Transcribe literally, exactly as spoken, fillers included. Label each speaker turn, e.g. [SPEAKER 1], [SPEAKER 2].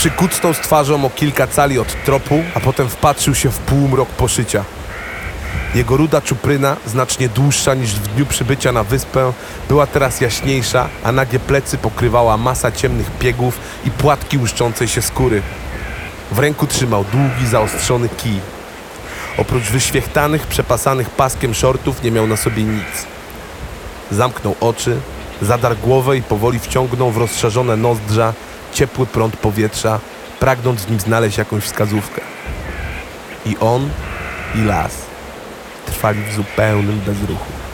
[SPEAKER 1] Przykucnął z twarzą o kilka cali od tropu, a potem wpatrzył się w półmrok poszycia. Jego ruda czupryna, znacznie dłuższa niż w dniu przybycia na wyspę, była teraz jaśniejsza, a nagie plecy pokrywała masa ciemnych piegów i płatki łuszczącej się skóry. W ręku trzymał długi, zaostrzony kij. Oprócz wyświechtanych, przepasanych paskiem shortów nie miał na sobie nic. Zamknął oczy, zadarł głowę i powoli wciągnął w rozszerzone nozdrza ciepły prąd powietrza, pragnąc w nim znaleźć jakąś wskazówkę. I on, i las trwali w zupełnym bezruchu.